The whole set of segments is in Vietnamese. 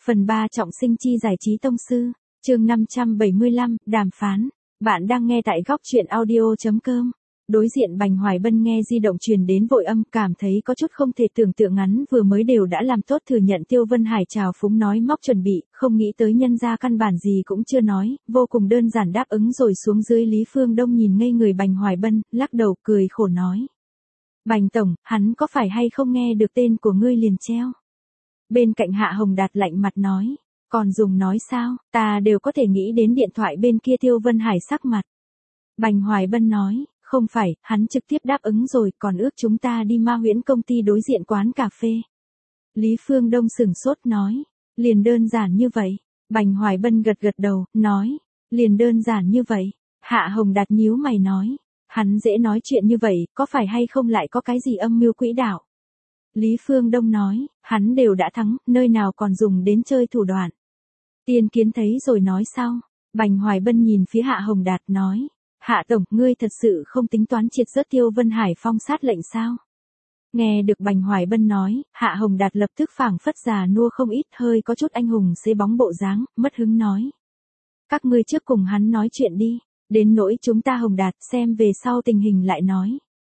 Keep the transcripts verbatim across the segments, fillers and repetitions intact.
Phần ba trọng sinh chi giải trí tông sư, chương năm trăm bảy mươi lăm, đàm phán. Bạn đang nghe tại góc truyện audio.com. Đối diện Bành Hoài Bân nghe di động truyền đến vội âm, cảm thấy có chút không thể tưởng tượng, ngắn vừa mới đều đã làm tốt thừa nhận Tiêu Vân Hải trào phúng nói móc chuẩn bị, không nghĩ tới nhân ra căn bản gì cũng chưa nói, vô cùng đơn giản đáp ứng rồi xuống dưới. Lý Phương Đông nhìn ngây người Bành Hoài Bân, lắc đầu cười khổ nói. Bành Tổng, hắn có phải hay không nghe được tên của ngươi liền treo? Bên cạnh Hạ Hồng Đạt lạnh mặt nói, còn dùng nói sao, ta đều có thể nghĩ đến điện thoại bên kia. Tiêu Vân Hải sắc mặt. Bành Hoài Bân nói, không phải, hắn trực tiếp đáp ứng rồi, còn ước chúng ta đi Ma Huyễn công ty đối diện quán cà phê. Lý Phương Đông sửng sốt nói, liền đơn giản như vậy. Bành Hoài Bân gật gật đầu, nói, liền đơn giản như vậy. Hạ Hồng Đạt nhíu mày nói, hắn dễ nói chuyện như vậy, có phải hay không lại có cái gì âm mưu quỹ đạo? Lý Phương Đông nói, hắn đều đã thắng, nơi nào còn dùng đến chơi thủ đoạn. Tiên kiến thấy rồi nói sau. Bành Hoài Bân nhìn phía Hạ Hồng Đạt nói, Hạ Tổng, ngươi thật sự không tính toán triệt rớt Tiêu Vân Hải phong sát lệnh sao? Nghe được Bành Hoài Bân nói, Hạ Hồng Đạt lập tức phảng phất già nua không ít, hơi có chút anh hùng xế bóng bộ dáng, mất hứng nói. Các ngươi trước cùng hắn nói chuyện đi, đến nỗi chúng ta Hồng Đạt xem về sau tình hình lại nói.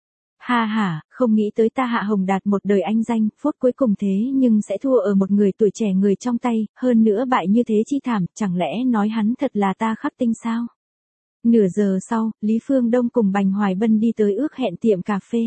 Ha ha, không nghĩ tới ta Hạ Hồng Đạt một đời anh danh, phút cuối cùng thế nhưng sẽ thua ở một người tuổi trẻ người trong tay, hơn nữa bại như thế chi thảm, chẳng lẽ nói hắn thật là ta khắc tinh sao? Nửa giờ sau, Lý Phương Đông cùng Bành Hoài Bân đi tới ước hẹn tiệm cà phê.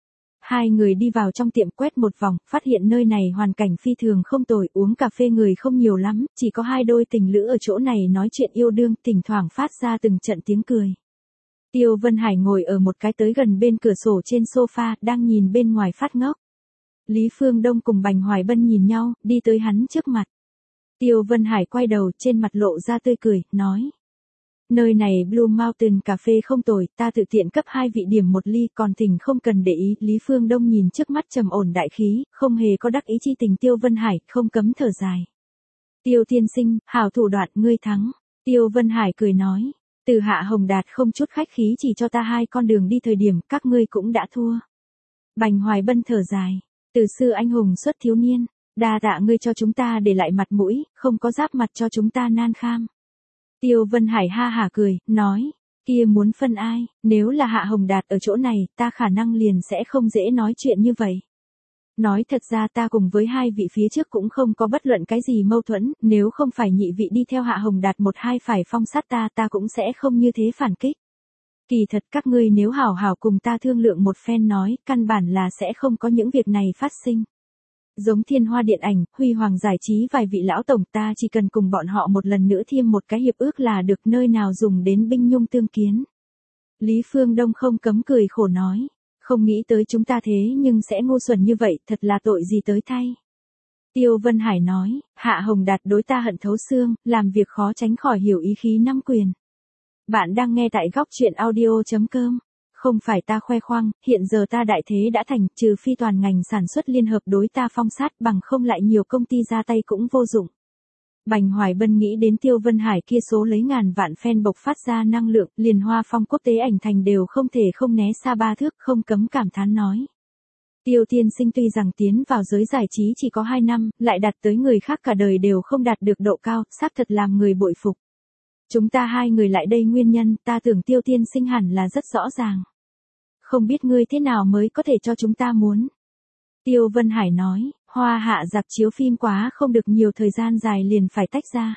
Hai người đi vào trong tiệm quét một vòng, phát hiện nơi này hoàn cảnh phi thường không tồi, uống cà phê người không nhiều lắm, chỉ có hai đôi tình lữ ở chỗ này nói chuyện yêu đương, thỉnh thoảng phát ra từng trận tiếng cười. Tiêu Vân Hải ngồi ở một cái tới gần bên cửa sổ trên sofa, đang nhìn bên ngoài phát ngốc. Lý Phương Đông cùng Bành Hoài Bân nhìn nhau, đi tới hắn trước mặt. Tiêu Vân Hải quay đầu, trên mặt lộ ra tươi cười, nói. Nơi này Blue Mountain cà phê không tồi, ta tự tiện cấp hai vị điểm một ly, còn thỉnh không cần để ý. Lý Phương Đông nhìn trước mắt trầm ổn đại khí, không hề có đắc ý chi tình Tiêu Vân Hải, không cấm thở dài. Tiêu tiên sinh, hảo thủ đoạn, ngươi thắng. Tiêu Vân Hải cười nói. Từ Hạ Hồng Đạt không chút khách khí chỉ cho ta hai con đường đi thời điểm, các ngươi cũng đã thua. Bành Hoài Bân thở dài. Từ xưa anh hùng xuất thiếu niên, đa tạ ngươi cho chúng ta để lại mặt mũi, không có giáp mặt cho chúng ta nan kham. Tiêu Vân Hải ha hả cười, nói, kia muốn phân ai, nếu là Hạ Hồng Đạt ở chỗ này, ta khả năng liền sẽ không dễ nói chuyện như vậy. Nói thật ra ta cùng với hai vị phía trước cũng không có bất luận cái gì mâu thuẫn, nếu không phải nhị vị đi theo Hạ Hồng Đạt một hai phải phong sát ta, ta cũng sẽ không như thế phản kích. Kỳ thật các ngươi nếu hảo hảo cùng ta thương lượng một phen nói, căn bản là sẽ không có những việc này phát sinh. Giống Thiên Hoa Điện ảnh, Huy Hoàng Giải Trí vài vị lão tổng, ta chỉ cần cùng bọn họ một lần nữa thêm một cái hiệp ước là được, nơi nào dùng đến binh nhung tương kiến. Lý Phương Đông không cấm cười khổ nói, không nghĩ tới chúng ta thế nhưng sẽ ngu xuẩn như vậy, thật là tội gì tới thay. Tiêu Vân Hải nói, Hạ Hồng Đạt đối ta hận thấu xương, làm việc khó tránh khỏi hiểu ý khí năm quyền. Bạn đang nghe tại góc truyện audio.com. Không phải ta khoe khoang, hiện giờ ta đại thế đã thành, trừ phi toàn ngành sản xuất liên hợp đối ta phong sát, bằng không lại nhiều công ty ra tay cũng vô dụng. Bành Hoài Bân nghĩ đến Tiêu Vân Hải kia số lấy ngàn vạn fan bộc phát ra năng lượng, liền Hoa Phong quốc tế ảnh thành đều không thể không né xa ba thước, không cấm cảm thán nói. Tiêu tiên sinh tuy rằng tiến vào giới giải trí chỉ có hai năm, lại đạt tới người khác cả đời đều không đạt được độ cao, xác thật làm người bội phục. Chúng ta hai người lại đây nguyên nhân, ta tưởng Tiêu tiên sinh hẳn là rất rõ ràng. Không biết ngươi thế nào mới có thể cho chúng ta muốn. Tiêu Vân Hải nói, Hoa Hạ rạp chiếu phim quá không được nhiều thời gian dài liền phải tách ra.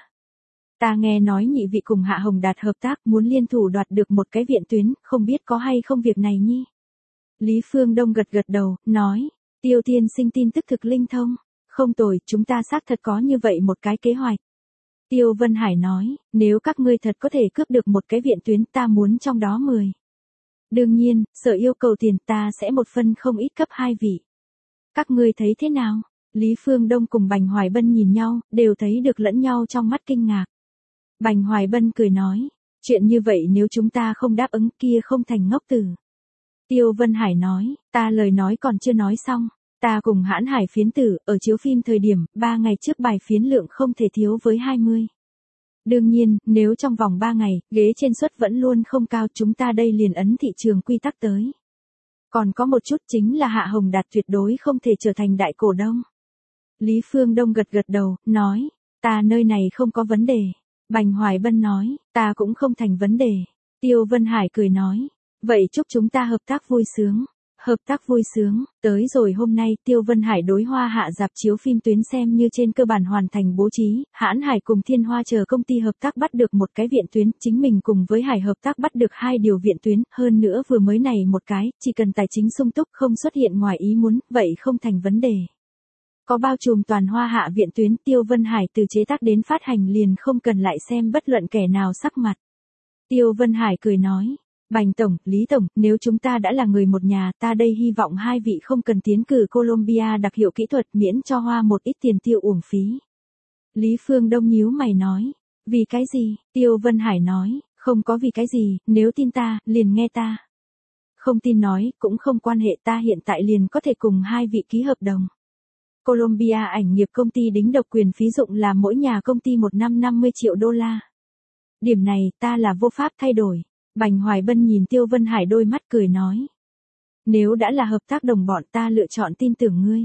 Ta nghe nói nhị vị cùng Hạ Hồng Đạt hợp tác muốn liên thủ đoạt được một cái viện tuyến, không biết có hay không việc này nhi. Lý Phương Đông gật gật đầu, nói, Tiêu tiên sinh tin tức thực linh thông, không tồi, chúng ta xác thật có như vậy một cái kế hoạch. Tiêu Vân Hải nói, nếu các ngươi thật có thể cướp được một cái viện tuyến, ta muốn trong đó mười. Đương nhiên, sở yêu cầu tiền ta sẽ một phân không ít cấp hai vị. Các ngươi thấy thế nào? Lý Phương Đông cùng Bành Hoài Bân nhìn nhau, đều thấy được lẫn nhau trong mắt kinh ngạc. Bành Hoài Bân cười nói, chuyện như vậy nếu chúng ta không đáp ứng kia không thành ngốc tử. Tiêu Vân Hải nói, ta lời nói còn chưa nói xong, ta cùng Hãn Hải phiến tử, ở chiếu phim thời điểm, ba ngày trước bài phiến lượng không thể thiếu với hai mươi. Đương nhiên, nếu trong vòng ba ngày, ghế trên suất vẫn luôn không cao, chúng ta đây liền ấn thị trường quy tắc tới. Còn có một chút chính là Hạ Hồng Đạt tuyệt đối không thể trở thành đại cổ đông. Lý Phương Đông gật gật đầu, nói, Ta nơi này không có vấn đề. Bành Hoài Bân nói, ta cũng không thành vấn đề. Tiêu Vân Hải cười nói, vậy chúc chúng ta hợp tác vui sướng. Hợp tác vui sướng, tới rồi hôm nay Tiêu Vân Hải đối Hoa Hạ rạp chiếu phim tuyến xem như trên cơ bản hoàn thành bố trí, Hãn Hải cùng Thiên Hoa chờ công ty hợp tác bắt được một cái viện tuyến, chính mình cùng với Hải hợp tác bắt được hai điều viện tuyến, hơn nữa vừa mới này một cái, chỉ cần tài chính sung túc không xuất hiện ngoài ý muốn, vậy không thành vấn đề. Có bao trùm toàn Hoa Hạ viện tuyến, Tiêu Vân Hải từ chế tác đến phát hành liền không cần lại xem bất luận kẻ nào sắc mặt. Tiêu Vân Hải cười nói. Bành Tổng, Lý Tổng, nếu chúng ta đã là người một nhà, ta đây hy vọng hai vị không cần tiến cử Colombia đặc hiệu kỹ thuật miễn cho Hoa một ít tiền tiêu uổng phí. Lý Phương Đông nhíu mày nói, vì cái gì? Tiêu Vân Hải nói, không có vì cái gì, nếu tin ta, liền nghe ta. Không tin nói, cũng không quan hệ, ta hiện tại liền có thể cùng hai vị ký hợp đồng. Colombia ảnh nghiệp công ty đính độc quyền phí dụng là mỗi nhà công ty một năm năm mươi triệu đô la. Điểm này, ta là vô pháp thay đổi. Bành Hoài Bân nhìn Tiêu Vân Hải đôi mắt cười nói. Nếu đã là hợp tác đồng bọn ta lựa chọn tin tưởng ngươi.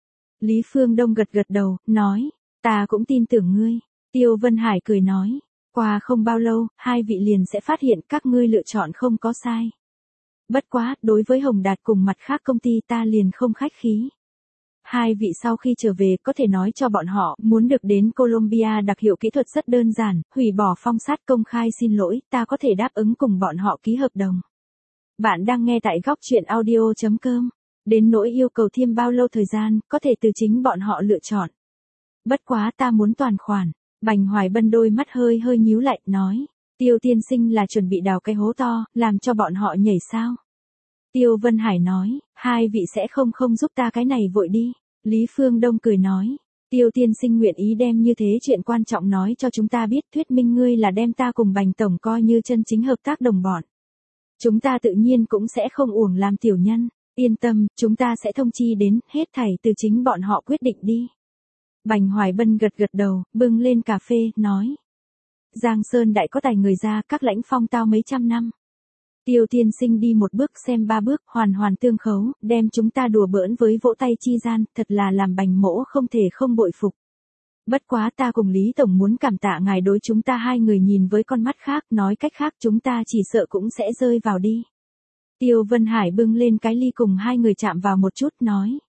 Lý Phương Đông gật gật đầu, nói. Ta cũng tin tưởng ngươi. Tiêu Vân Hải cười nói. Qua không bao lâu, hai vị liền sẽ phát hiện các ngươi lựa chọn không có sai. Bất quá, đối với Hồng Đạt cùng mặt khác công ty ta liền không khách khí. Hai vị sau khi trở về có thể nói cho bọn họ, muốn được đến Colombia đặc hiệu kỹ thuật rất đơn giản, hủy bỏ phong sát công khai xin lỗi, ta có thể đáp ứng cùng bọn họ ký hợp đồng. Bạn đang nghe tại góc chuyện audio chấm com. Đến nỗi yêu cầu thêm bao lâu thời gian, có thể từ chính bọn họ lựa chọn. Bất quá ta muốn toàn khoản. Bành Hoài Bân đôi mắt hơi hơi nhíu lại, nói. Tiêu tiên sinh là chuẩn bị đào cái hố to, làm cho bọn họ nhảy sao? Tiêu Vân Hải nói, hai vị sẽ không không giúp ta cái này vội đi. Lý Phương Đông cười nói, Tiêu tiên sinh nguyện ý đem như thế chuyện quan trọng nói cho chúng ta biết, thuyết minh ngươi là đem ta cùng Bành Tổng coi như chân chính hợp tác đồng bọn. Chúng ta tự nhiên cũng sẽ không uổng làm tiểu nhân, yên tâm, chúng ta sẽ thông chi đến, hết thảy từ chính bọn họ quyết định đi. Bành Hoài Bân gật gật đầu, bưng lên cà phê, nói. Giang Sơn đại có tài người ra, các lãnh phong tao mấy trăm năm. Tiêu tiên sinh đi một bước xem ba bước, hoàn hoàn tương khấu, đem chúng ta đùa bỡn với vỗ tay chi gian, thật là làm Bành mỗ không thể không bội phục. Bất quá ta cùng Lý Tổng muốn cảm tạ ngài đối chúng ta hai người nhìn với con mắt khác, nói cách khác chúng ta chỉ sợ cũng sẽ rơi vào đi. Tiêu Vân Hải bưng lên cái ly cùng hai người chạm vào một chút, nói.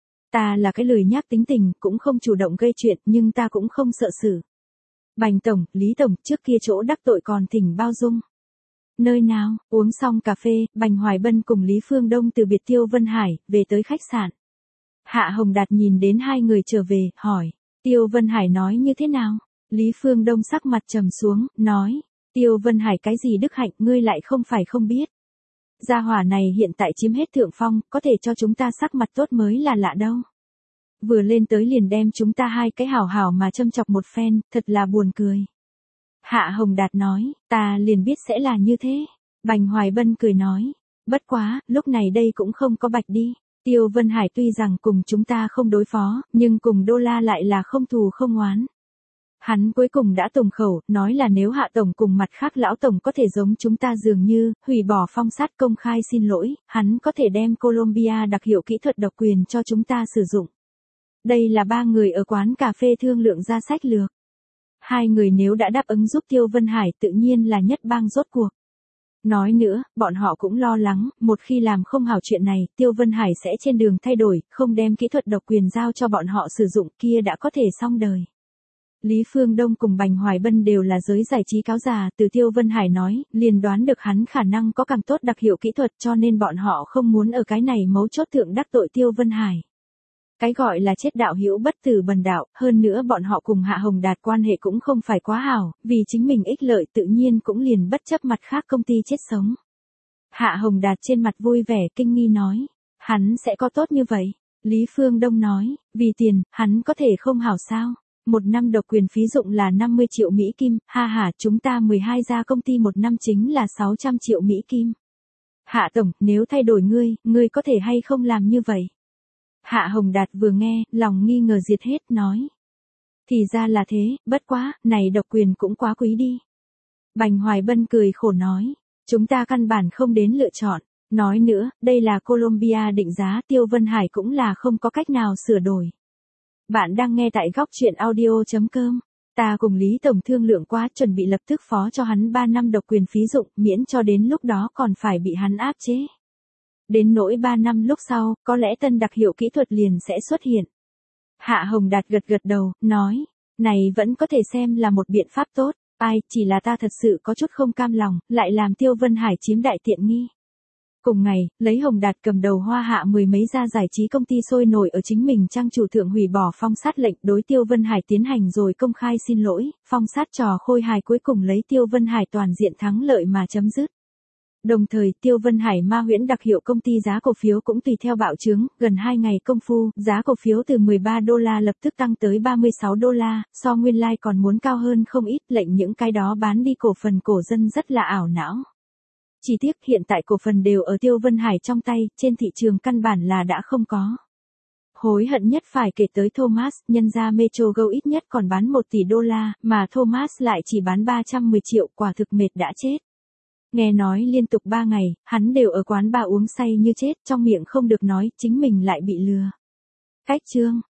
Ta là cái lười nhác tính tình, cũng không chủ động gây chuyện, nhưng ta cũng không sợ xử. Bành Tổng, Lý Tổng, trước kia chỗ đắc tội còn thỉnh bao dung. Nơi nào, uống xong cà phê, Bành Hoài Bân cùng Lý Phương Đông từ biệt Tiêu Vân Hải, về tới khách sạn. Hạ Hồng Đạt nhìn đến hai người trở về, hỏi, Tiêu Vân Hải nói như thế nào? Lý Phương Đông sắc mặt trầm xuống, nói, Tiêu Vân Hải cái gì đức hạnh, ngươi lại không phải không biết. Gia hỏa này hiện tại chiếm hết thượng phong, có thể cho chúng ta sắc mặt tốt mới là lạ đâu. Vừa lên tới liền đem chúng ta hai cái hảo hảo mà châm chọc một phen, thật là buồn cười. Hạ Hồng Đạt nói, ta liền biết sẽ là như thế. Bành Hoài Bân cười nói, bất quá, lúc này đây cũng không có bạch đi. Tiêu Vân Hải tuy rằng cùng chúng ta không đối phó, nhưng cùng đô la lại là không thù không oán. Hắn cuối cùng đã tổng khẩu, nói là nếu Hạ Tổng cùng mặt khác Lão Tổng có thể giống chúng ta dường như, hủy bỏ phong sát công khai xin lỗi, hắn có thể đem Colombia đặc hiệu kỹ thuật độc quyền cho chúng ta sử dụng. Đây là ba người ở quán cà phê thương lượng ra sách lược. Hai người nếu đã đáp ứng giúp Tiêu Vân Hải tự nhiên là nhất bang rốt cuộc. Nói nữa, bọn họ cũng lo lắng, một khi làm không hảo chuyện này, Tiêu Vân Hải sẽ trên đường thay đổi, không đem kỹ thuật độc quyền giao cho bọn họ sử dụng, kia đã có thể xong đời. Lý Phương Đông cùng Bành Hoài Bân đều là giới giải trí cáo già, từ Tiêu Vân Hải nói, liền đoán được hắn khả năng có càng tốt đặc hiệu kỹ thuật cho nên bọn họ không muốn ở cái này mấu chốt thượng đắc tội Tiêu Vân Hải. Cái gọi là chết đạo hữu bất tử bần đạo, hơn nữa bọn họ cùng Hạ Hồng Đạt quan hệ cũng không phải quá hảo, vì chính mình ích lợi tự nhiên cũng liền bất chấp mặt khác công ty chết sống. Hạ Hồng Đạt trên mặt vui vẻ kinh nghi nói, hắn sẽ có tốt như vậy. Lý Phương Đông nói, vì tiền, hắn có thể không hảo sao. Một năm độc quyền phí dụng là năm mươi triệu Mỹ Kim, ha ha, chúng ta mười hai gia công ty một năm chính là sáu trăm triệu Mỹ Kim. Hạ Tổng, nếu thay đổi ngươi, ngươi có thể hay không làm như vậy? Hạ Hồng Đạt vừa nghe, lòng nghi ngờ diệt hết, nói. Thì ra là thế, bất quá, này độc quyền cũng quá quý đi. Bành Hoài Bân cười khổ nói, chúng ta căn bản không đến lựa chọn. Nói nữa, đây là Colombia định giá, Tiêu Vân Hải cũng là không có cách nào sửa đổi. Bạn đang nghe tại góc chuyện audio chấm com. Ta cùng Lý Tổng thương lượng quá, chuẩn bị lập tức phó cho hắn ba năm độc quyền phí dụng, miễn cho đến lúc đó còn phải bị hắn áp chế. Đến nỗi ba năm lúc sau, có lẽ tân đặc hiệu kỹ thuật liền sẽ xuất hiện. Hạ Hồng Đạt gật gật đầu, nói, này vẫn có thể xem là một biện pháp tốt, ai, chỉ là ta thật sự có chút không cam lòng, lại làm Tiêu Vân Hải chiếm đại tiện nghi. Cùng ngày, lấy Hồng Đạt cầm đầu Hoa Hạ mười mấy gia giải trí công ty sôi nổi ở chính mình trang chủ thượng hủy bỏ phong sát lệnh đối Tiêu Vân Hải tiến hành rồi công khai xin lỗi, phong sát trò khôi hài cuối cùng lấy Tiêu Vân Hải toàn diện thắng lợi mà chấm dứt. Đồng thời, Tiêu Vân Hải ma huyễn đặc hiệu công ty giá cổ phiếu cũng tùy theo bạo trướng, gần hai ngày công phu, giá cổ phiếu từ mười ba đô la lập tức tăng tới ba mươi sáu đô la, so nguyên lai like còn muốn cao hơn không ít, lệnh những cái đó bán đi cổ phần cổ dân rất là ảo não. Chỉ tiếc hiện tại cổ phần đều ở Tiêu Vân Hải trong tay, trên thị trường căn bản là đã không có. Hối hận nhất phải kể tới Thomas, nhân ra Metro Go ít nhất còn bán một tỷ đô la, mà Thomas lại chỉ bán ba trăm mười triệu, quả thực mệt đã chết. Nghe nói liên tục ba ngày, hắn đều ở quán bar uống say như chết, trong miệng không được nói, chính mình lại bị lừa. Cách chương